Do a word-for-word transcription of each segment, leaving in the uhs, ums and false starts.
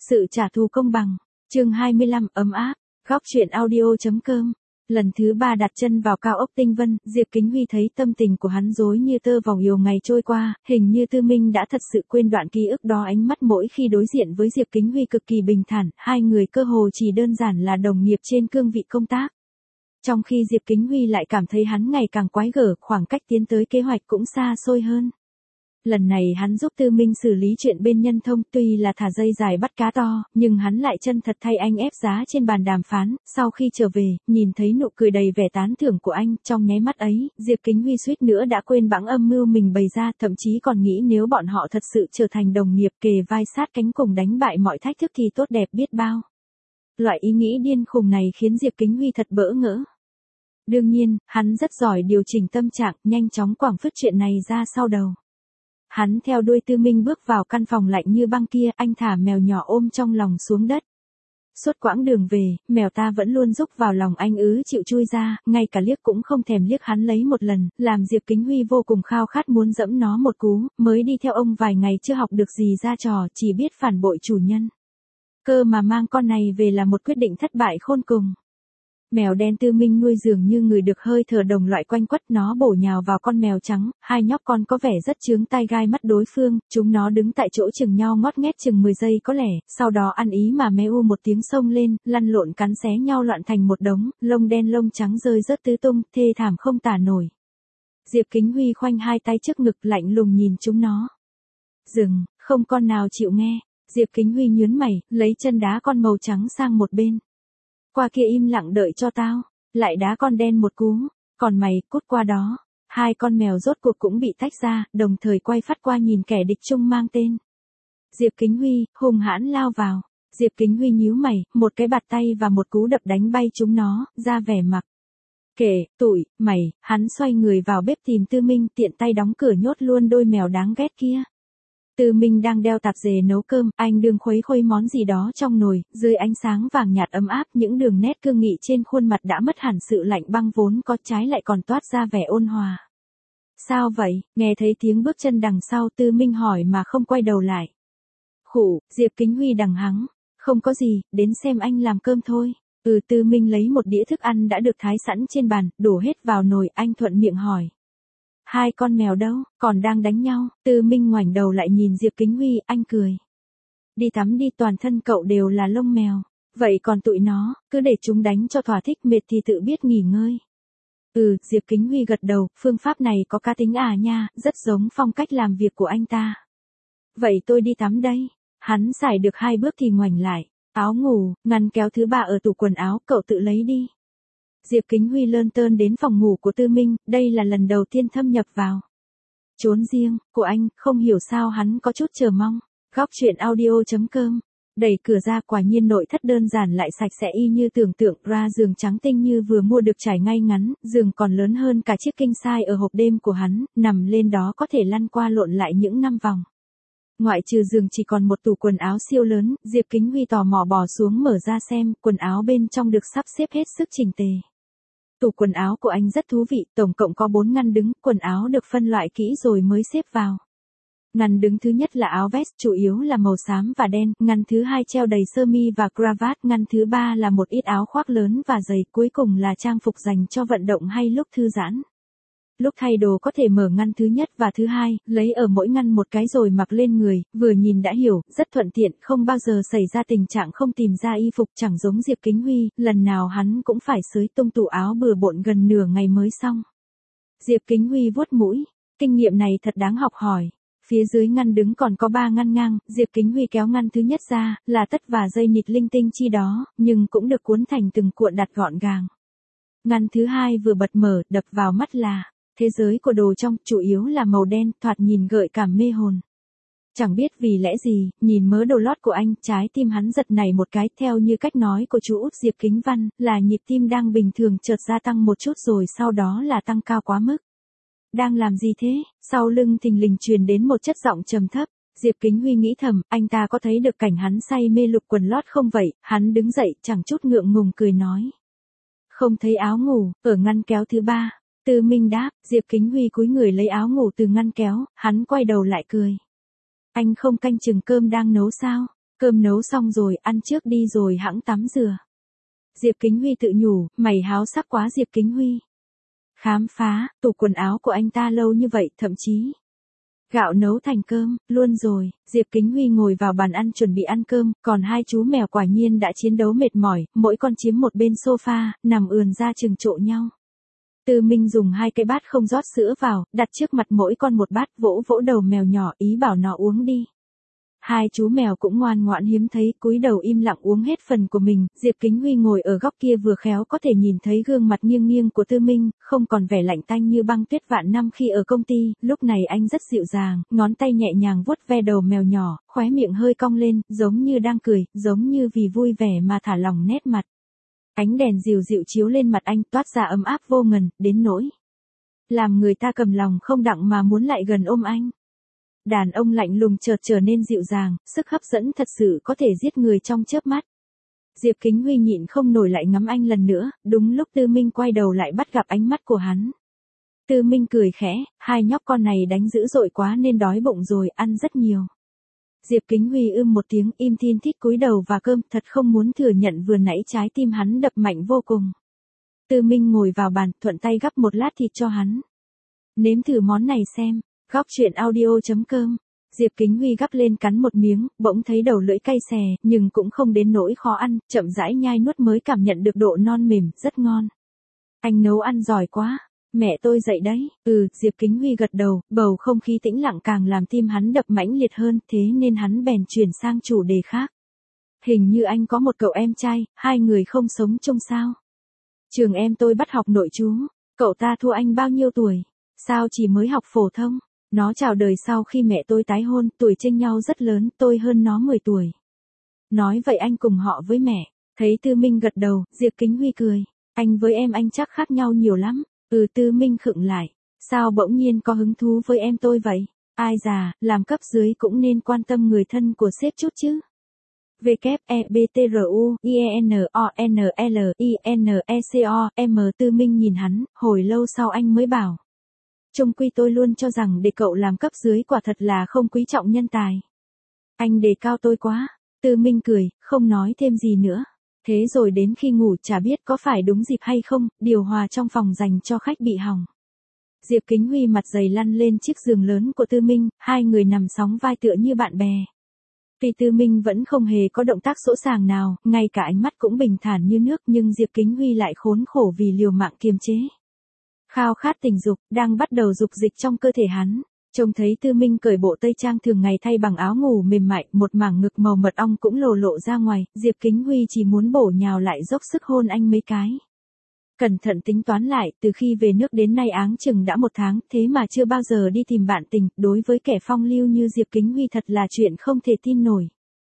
Sự trả thù công bằng. Chương hai mươi lăm ấm áp. Góc truyện audio.com. Lần thứ ba đặt chân vào cao ốc Tinh Vân, Diệp Kính Huy thấy tâm tình của hắn rối như tơ vòng yêu ngày trôi qua, hình như Tư Minh đã thật sự quên đoạn ký ức đó. Ánh mắt mỗi khi đối diện với Diệp Kính Huy cực kỳ bình thản, hai người cơ hồ chỉ đơn giản là đồng nghiệp trên cương vị công tác. Trong khi Diệp Kính Huy lại cảm thấy hắn ngày càng quái gở, khoảng cách tiến tới kế hoạch cũng xa xôi hơn. Lần này hắn giúp Tư Minh xử lý chuyện bên Nhân Thông, tuy là thả dây dài bắt cá to, nhưng hắn lại chân thật thay anh ép giá trên bàn đàm phán. Sau khi trở về, nhìn thấy nụ cười đầy vẻ tán thưởng của anh, trong nháy mắt ấy, Diệp Kính Huy suýt nữa đã quên bẵng âm mưu mình bày ra, thậm chí còn nghĩ nếu bọn họ thật sự trở thành đồng nghiệp kề vai sát cánh cùng đánh bại mọi thách thức thì tốt đẹp biết bao. Loại ý nghĩ điên khùng này khiến Diệp Kính Huy thật bỡ ngỡ. Đương nhiên, hắn rất giỏi điều chỉnh tâm trạng, nhanh chóng quẳng phứt chuyện này ra sau đầu. Hắn theo đuôi Tư Minh bước vào căn phòng lạnh như băng kia, anh thả mèo nhỏ ôm trong lòng xuống đất. Suốt quãng đường về, mèo ta vẫn luôn rúc vào lòng anh ứ chịu chui ra, ngay cả liếc cũng không thèm liếc hắn lấy một lần, làm Diệp Kính Huy vô cùng khao khát muốn dẫm nó một cú, mới đi theo ông vài ngày chưa học được gì ra trò, chỉ biết phản bội chủ nhân. Cơ mà mang con này về là một quyết định thất bại khôn cùng. Mèo đen Tư Minh nuôi dường như người được hơi thở đồng loại quanh quất, nó bổ nhào vào con mèo trắng, hai nhóc con có vẻ rất chướng tai gai mắt đối phương, chúng nó đứng tại chỗ chừng nhau ngót nghét chừng mười giây có lẽ, sau đó ăn ý mà mé u một tiếng xông lên, lăn lộn cắn xé nhau loạn thành một đống, lông đen lông trắng rơi rớt tứ tung, thê thảm không tả nổi. Diệp Kính Huy khoanh hai tay trước ngực lạnh lùng nhìn chúng nó. Dừng, không con nào chịu nghe. Diệp Kính Huy nhướng mày, lấy chân đá con màu trắng sang một bên. Qua kia im lặng đợi cho tao, lại đá con đen một cú, còn mày, cút qua đó. Hai con mèo rốt cuộc cũng bị tách ra, đồng thời quay phát qua nhìn kẻ địch chung mang tên. Diệp Kính Huy, hung hãn lao vào. Diệp Kính Huy nhíu mày, một cái bạt tay và một cú đập đánh bay chúng nó, ra vẻ mặc. Kể, tụi, mày, hắn xoay người vào bếp tìm Tư Minh, tiện tay đóng cửa nhốt luôn đôi mèo đáng ghét kia. Tư Minh đang đeo tạp dề nấu cơm, anh đương khuấy khuấy món gì đó trong nồi, dưới ánh sáng vàng nhạt ấm áp, những đường nét cương nghị trên khuôn mặt đã mất hẳn sự lạnh băng vốn có, trái lại còn toát ra vẻ ôn hòa. Sao vậy? Nghe thấy tiếng bước chân đằng sau, Tư Minh hỏi mà không quay đầu lại. Khụ, Diệp Kính Huy đằng hắng. Không có gì, đến xem anh làm cơm thôi. Ừ, Tư Minh lấy một đĩa thức ăn đã được thái sẵn trên bàn, đổ hết vào nồi, anh thuận miệng hỏi. Hai con mèo đâu, còn đang đánh nhau. Tư Minh ngoảnh đầu lại nhìn Diệp Kính Huy, anh cười. Đi tắm đi, toàn thân cậu đều là lông mèo. Vậy còn tụi nó, cứ để chúng đánh cho thỏa thích, mệt thì tự biết nghỉ ngơi. Ừ, Diệp Kính Huy gật đầu, phương pháp này có cá tính à nha, rất giống phong cách làm việc của anh ta. Vậy tôi đi tắm đây. Hắn xài được hai bước thì ngoảnh lại. Áo ngủ, ngăn kéo thứ ba ở tủ quần áo, cậu tự lấy đi. Diệp Kính Huy lơn tơn đến phòng ngủ của Tư Minh, đây là lần đầu tiên thâm nhập vào. Trốn riêng, của anh, không hiểu sao hắn có chút chờ mong. Góc truyện audio.com. Đẩy cửa ra, quả nhiên nội thất đơn giản lại sạch sẽ y như tưởng tượng, ra giường trắng tinh như vừa mua được trải ngay ngắn, giường còn lớn hơn cả chiếc king size ở hộp đêm của hắn, nằm lên đó có thể lăn qua lộn lại những năm vòng. Ngoại trừ giường chỉ còn một tủ quần áo siêu lớn, Diệp Kính Huy tò mò bò xuống mở ra xem, quần áo bên trong được sắp xếp hết sức chỉnh tề. Tủ quần áo của anh rất thú vị, tổng cộng có bốn ngăn đứng, quần áo được phân loại kỹ rồi mới xếp vào. Ngăn đứng thứ nhất là áo vest, chủ yếu là màu xám và đen, ngăn thứ hai treo đầy sơ mi và cravat, ngăn thứ ba là một ít áo khoác lớn và giày, cuối cùng là trang phục dành cho vận động hay lúc thư giãn. Lúc thay đồ có thể mở ngăn thứ nhất và thứ hai, lấy ở mỗi ngăn một cái rồi mặc lên người, vừa nhìn đã hiểu, rất thuận tiện, không bao giờ xảy ra tình trạng không tìm ra y phục, chẳng giống Diệp Kính Huy, lần nào hắn cũng phải xới tung tủ áo bừa bộn gần nửa ngày mới xong. Diệp Kính Huy vuốt mũi, kinh nghiệm này thật đáng học hỏi. Phía dưới ngăn đứng còn có ba ngăn ngang, Diệp Kính Huy kéo ngăn thứ nhất ra, là tất và dây nịt linh tinh chi đó, nhưng cũng được cuốn thành từng cuộn đặt gọn gàng. Ngăn thứ hai vừa bật mở, đập vào mắt là thế giới của đồ trong, chủ yếu là màu đen, thoạt nhìn gợi cảm mê hồn. Chẳng biết vì lẽ gì, nhìn mớ đồ lót của anh, trái tim hắn giật nảy một cái, theo như cách nói của chú út Diệp Kính Văn, là nhịp tim đang bình thường chợt gia tăng một chút rồi sau đó là tăng cao quá mức. Đang làm gì thế? Sau lưng thình lình truyền đến một chất giọng trầm thấp. Diệp Kính Huy nghĩ thầm, anh ta có thấy được cảnh hắn say mê lục quần lót không vậy? Hắn đứng dậy, chẳng chút ngượng ngùng cười nói. Không thấy áo ngủ, ở ngăn kéo thứ ba. Tư Minh đáp, Diệp Kính Huy cúi người lấy áo ngủ từ ngăn kéo, hắn quay đầu lại cười. Anh không canh chừng cơm đang nấu sao? Cơm nấu xong rồi, ăn trước đi rồi hẵng tắm rửa. Diệp Kính Huy tự nhủ, mày háo sắc quá Diệp Kính Huy. Khám phá, tủ quần áo của anh ta lâu như vậy, thậm chí. Gạo nấu thành cơm, luôn rồi, Diệp Kính Huy ngồi vào bàn ăn chuẩn bị ăn cơm, còn hai chú mèo quả nhiên đã chiến đấu mệt mỏi, mỗi con chiếm một bên sofa, nằm ườn ra chừng trộ nhau. Tư Minh dùng hai cái bát không rót sữa vào, đặt trước mặt mỗi con một bát, vỗ vỗ đầu mèo nhỏ, ý bảo nó uống đi. Hai chú mèo cũng ngoan ngoãn hiếm thấy, cúi đầu im lặng uống hết phần của mình, Diệp Kính Huy ngồi ở góc kia vừa khéo có thể nhìn thấy gương mặt nghiêng nghiêng của Tư Minh, không còn vẻ lạnh tanh như băng tuyết vạn năm khi ở công ty, lúc này anh rất dịu dàng, ngón tay nhẹ nhàng vuốt ve đầu mèo nhỏ, khóe miệng hơi cong lên, giống như đang cười, giống như vì vui vẻ mà thả lỏng nét mặt. Ánh đèn dịu dịu chiếu lên mặt anh toát ra ấm áp vô ngần, đến nỗi làm người ta cầm lòng không đặng mà muốn lại gần ôm anh. Đàn ông lạnh lùng chợt trở nên dịu dàng, sức hấp dẫn thật sự có thể giết người trong chớp mắt. Diệp Kính Huy nhịn không nổi lại ngắm anh lần nữa, đúng lúc Tư Minh quay đầu lại bắt gặp ánh mắt của hắn. Tư Minh cười khẽ, hai nhóc con này đánh dữ dội quá nên đói bụng rồi, ăn rất nhiều. Diệp Kính Huy ưm một tiếng im thin thít cúi đầu và cơm, thật không muốn thừa nhận vừa nãy trái tim hắn đập mạnh vô cùng. Tư Minh ngồi vào bàn, thuận tay gắp một lát thịt cho hắn. Nếm thử món này xem. Góc chuyện audio chấm com. Diệp Kính Huy gắp lên cắn một miếng, bỗng thấy đầu lưỡi cay xè, nhưng cũng không đến nỗi khó ăn, chậm rãi nhai nuốt mới cảm nhận được độ non mềm, rất ngon. Anh nấu ăn giỏi quá, mẹ tôi dạy đấy. Ừ, Diệp Kính Huy gật đầu, bầu không khí tĩnh lặng càng làm tim hắn đập mãnh liệt hơn, thế nên hắn bèn chuyển sang chủ đề khác. Hình như anh có một cậu em trai, hai người không sống chung sao? Trường em tôi bắt học nội trú, cậu ta thua anh bao nhiêu tuổi? Sao chỉ mới học phổ thông? Nó chào đời sau khi mẹ tôi tái hôn, tuổi chênh nhau rất lớn, tôi hơn nó mười tuổi. Nói vậy anh cùng họ với mẹ. Thấy Tư Minh gật đầu, Diệp Kính Huy cười. Anh với em anh chắc khác nhau nhiều lắm. Ừ, Tư Minh khựng lại. Sao bỗng nhiên có hứng thú với em tôi vậy? Ai già, làm cấp dưới cũng nên quan tâm người thân của sếp chút chứ. W E B T R U I E N O N L I N E C O M. Tư Minh nhìn hắn, hồi lâu sau anh mới bảo. Chung quy tôi luôn cho rằng để cậu làm cấp dưới quả thật là không quý trọng nhân tài. Anh đề cao tôi quá. Tư Minh cười, không nói thêm gì nữa. Thế rồi đến khi ngủ chả biết có phải đúng dịp hay không, điều hòa trong phòng dành cho khách bị hỏng. Diệp Kính Huy mặt dày lăn lên chiếc giường lớn của Tư Minh, hai người nằm sóng vai tựa như bạn bè. Tuy Tư Minh vẫn không hề có động tác sỗ sàng nào, ngay cả ánh mắt cũng bình thản như nước, nhưng Diệp Kính Huy lại khốn khổ vì liều mạng kiềm chế. Khao khát tình dục, đang bắt đầu dục dịch trong cơ thể hắn. Trông thấy Tư Minh cởi bộ tây trang thường ngày thay bằng áo ngủ mềm mại, một mảng ngực màu mật ong cũng lồ lộ ra ngoài, Diệp Kính Huy chỉ muốn bổ nhào lại dốc sức hôn anh mấy cái. Cẩn thận tính toán lại, từ khi về nước đến nay áng chừng đã một tháng, thế mà chưa bao giờ đi tìm bạn tình, đối với kẻ phong lưu như Diệp Kính Huy thật là chuyện không thể tin nổi.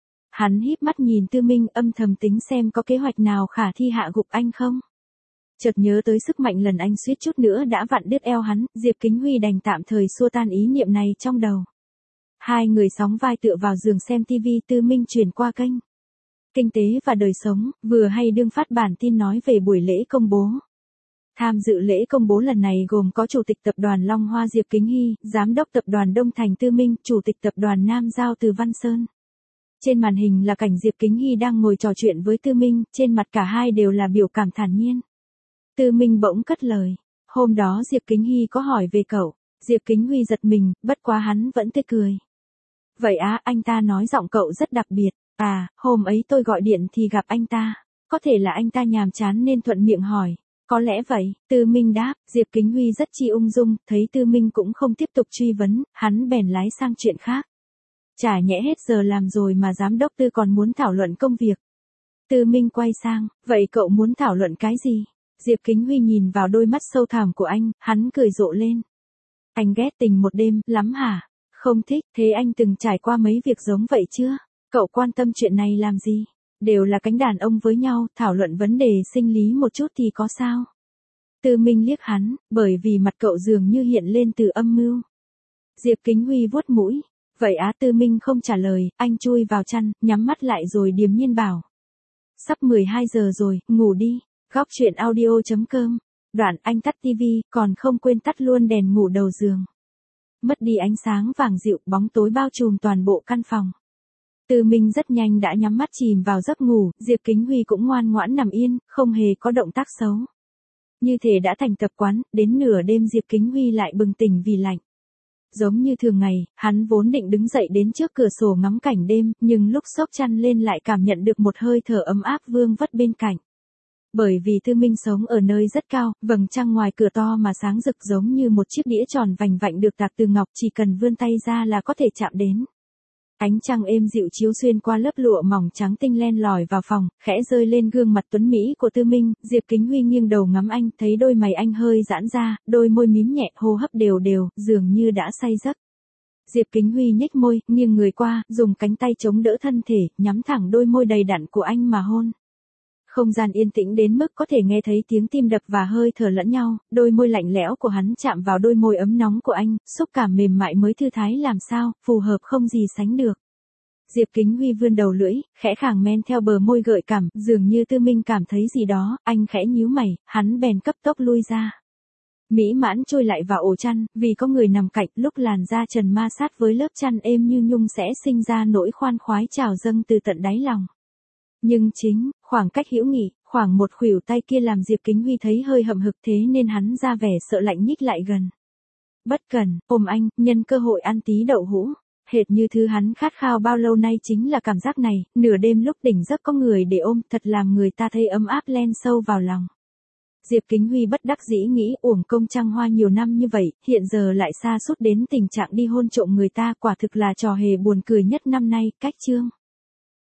Hắn híp mắt nhìn Tư Minh âm thầm tính xem có kế hoạch nào khả thi hạ gục anh không. Chợt nhớ tới sức mạnh lần anh suýt chút nữa đã vặn đứt eo hắn, Diệp Kính Huy đành tạm thời xua tan ý niệm này trong đầu. Hai người sóng vai tựa vào giường xem tivi, Tư Minh chuyển qua kênh Kinh tế và đời sống, vừa hay đương phát bản tin nói về buổi lễ công bố. Tham dự lễ công bố lần này gồm có Chủ tịch Tập đoàn Long Hoa Diệp Kính Hy, Giám đốc Tập đoàn Đông Thành Tư Minh, Chủ tịch Tập đoàn Nam Giao Từ Văn Sơn. Trên màn hình là cảnh Diệp Kính Hy đang ngồi trò chuyện với Tư Minh, trên mặt cả hai đều là biểu cảm thản nhiên. Tư Minh bỗng cất lời. Hôm đó Diệp Kính Hy có hỏi về cậu. Diệp Kính Huy giật mình, bất quá hắn vẫn tươi cười. Vậy á, anh ta nói giọng cậu rất đặc biệt. À, hôm ấy tôi gọi điện thì gặp anh ta. Có thể là anh ta nhàm chán nên thuận miệng hỏi. Có lẽ vậy, Tư Minh đáp. Diệp Kính Huy rất chi ung dung, thấy Tư Minh cũng không tiếp tục truy vấn, hắn bèn lái sang chuyện khác. Chả nhẽ hết giờ làm rồi mà giám đốc Tư còn muốn thảo luận công việc. Tư Minh quay sang, vậy cậu muốn thảo luận cái gì? Diệp Kính Huy nhìn vào đôi mắt sâu thẳm của anh, hắn cười rộ lên. Anh ghét tình một đêm, lắm hả? Không thích, thế anh từng trải qua mấy việc giống vậy chưa? Cậu quan tâm chuyện này làm gì? Đều là cánh đàn ông với nhau, thảo luận vấn đề sinh lý một chút thì có sao? Tư Minh liếc hắn, bởi vì mặt cậu dường như hiện lên từ âm mưu. Diệp Kính Huy vuốt mũi. Vậy á, Tư Minh không trả lời, anh chui vào chăn, nhắm mắt lại rồi điềm nhiên bảo. Sắp mười hai giờ rồi, ngủ đi. Góc chuyện audio chấm com. Đoạn anh tắt tivi, còn không quên tắt luôn đèn ngủ đầu giường. Mất đi ánh sáng vàng dịu, bóng tối bao trùm toàn bộ căn phòng. Tư Minh rất nhanh đã nhắm mắt chìm vào giấc ngủ, Diệp Kính Huy cũng ngoan ngoãn nằm yên, không hề có động tác xấu. Như thể đã thành tập quán, đến nửa đêm Diệp Kính Huy lại bừng tỉnh vì lạnh. Giống như thường ngày, hắn vốn định đứng dậy đến trước cửa sổ ngắm cảnh đêm, nhưng lúc xốc chăn lên lại cảm nhận được một hơi thở ấm áp vương vất bên cạnh. Bởi vì Tư Minh sống ở nơi rất cao, vầng trăng ngoài cửa to mà sáng rực giống như một chiếc đĩa tròn vành vạnh được tạc từ ngọc, chỉ cần vươn tay ra là có thể chạm đến. Ánh trăng êm dịu chiếu xuyên qua lớp lụa mỏng trắng tinh len lỏi vào phòng, khẽ rơi lên gương mặt tuấn mỹ của Tư Minh, Diệp Kính Huy nghiêng đầu ngắm anh, thấy đôi mày anh hơi giãn ra, đôi môi mím nhẹ, hô hấp đều đều, dường như đã say giấc. Diệp Kính Huy nhếch môi, nghiêng người qua, dùng cánh tay chống đỡ thân thể, nhắm thẳng đôi môi đầy đặn của anh mà hôn. Không gian yên tĩnh đến mức có thể nghe thấy tiếng tim đập và hơi thở lẫn nhau, đôi môi lạnh lẽo của hắn chạm vào đôi môi ấm nóng của anh, xúc cảm mềm mại mới thư thái làm sao, phù hợp không gì sánh được. Diệp Kính Huy vươn đầu lưỡi, khẽ khàng men theo bờ môi gợi cảm, dường như Tư Minh cảm thấy gì đó, anh khẽ nhíu mày, hắn bèn cấp tốc lui ra. Mỹ mãn trôi lại vào ổ chăn, vì có người nằm cạnh, lúc làn da trần ma sát với lớp chăn êm như nhung sẽ sinh ra nỗi khoan khoái trào dâng từ tận đáy lòng. Nhưng chính, khoảng cách hữu nghị, khoảng một khuỷu tay kia làm Diệp Kính Huy thấy hơi hậm hực, thế nên hắn ra vẻ sợ lạnh nhích lại gần. Bất cần, ôm anh, nhân cơ hội ăn tí đậu hũ. Hệt như thứ hắn khát khao bao lâu nay chính là cảm giác này, nửa đêm lúc tỉnh giấc có người để ôm, thật làm người ta thấy ấm áp len sâu vào lòng. Diệp Kính Huy bất đắc dĩ nghĩ uổng công trăng hoa nhiều năm như vậy, hiện giờ lại sa sút đến tình trạng đi hôn trộm người ta, quả thực là trò hề buồn cười nhất năm nay, cách chương.